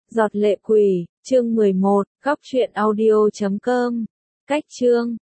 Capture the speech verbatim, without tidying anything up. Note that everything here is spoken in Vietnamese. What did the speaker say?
Giọt lệ quỷ, chương mười một, góc truyện audio chấm com. Cách chương